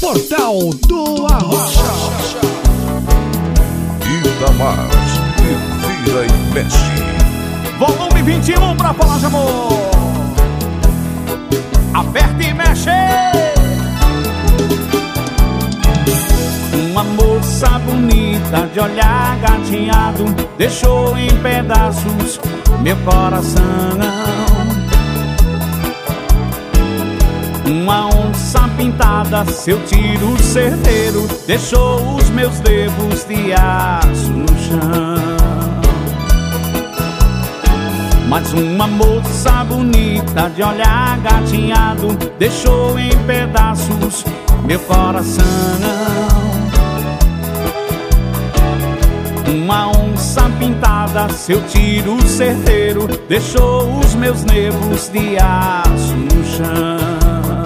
Portal do Arrocha. Itamar e vira e mexe. Volume 21 pra falar de amor. Aperta e mexe. Uma moça bonita de olhar gatinhado deixou em pedaços meu coração. Uma onça pintada, seu tiro certeiro deixou os meus dedos de aço no chão. Mas uma moça bonita de olhar gatinhado deixou em pedaços meu coração. Uma onça pintada, seu tiro certeiro deixou os meus nervos de aço no chão.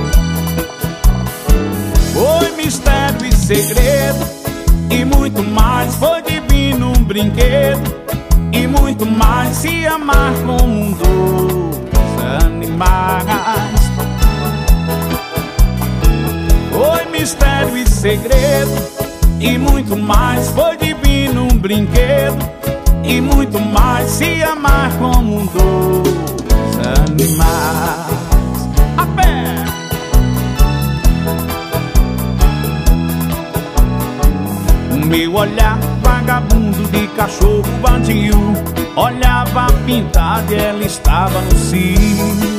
Foi mistério e segredo e muito mais. Foi divino um brinquedo e muito mais. Se amar como dois animais. Foi mistério e segredo e muito mais. Foi divino um brinquedo e muito mais. Se amar como dois animais. A pé! O meu olhar vagabundo de cachorro vadio olhava pintada e ela estava no cio.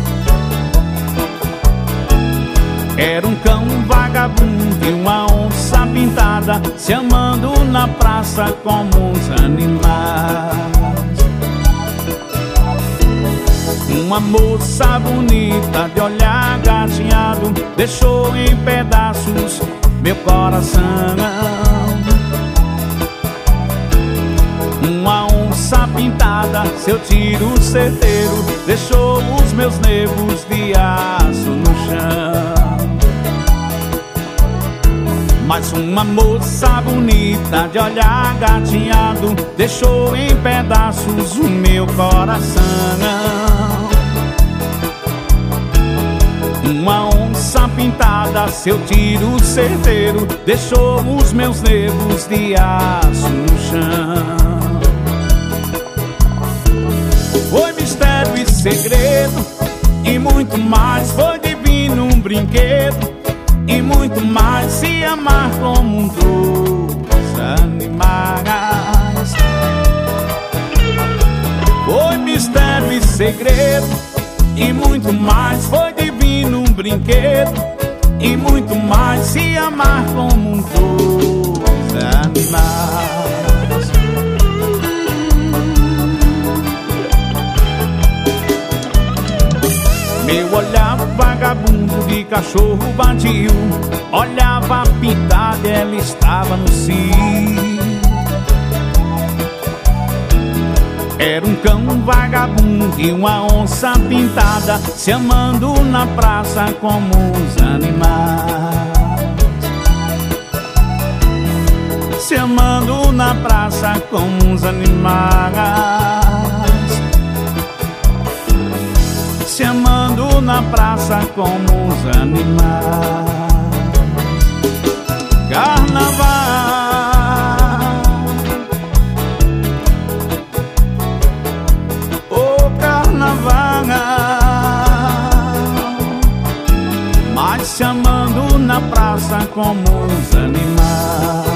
Era um cão vagabundo e uma onça pintada se amando na praça como uns animais. Uma moça bonita de olhar gatinhado deixou em pedaços meu coração. Uma onça pintada, seu tiro certeiro deixou os meus nervos de aço no chão. Mas uma moça bonita de olhar gatinhado deixou em pedaços o meu coração. Uma onça pintada, seu tiro certeiro deixou os meus nervos de aço no chão. Foi mistério e segredo e muito mais. Foi divino um brinquedo e muito mais. Se amar como dois animais. Foi mistério e segredo e muito mais. Foi divino um brinquedo e muito mais. Se amar como dois animais. Meu olhar vagabundo de cachorro vadio olhava pintada e ela estava no cio. Era um cão vagabundo e uma onça pintada se amando na praça como os animais. Se amando na praça como os animais. Se amando na praça como os animais. Carnaval, oh carnaval. Mas se amando na praça como os animais.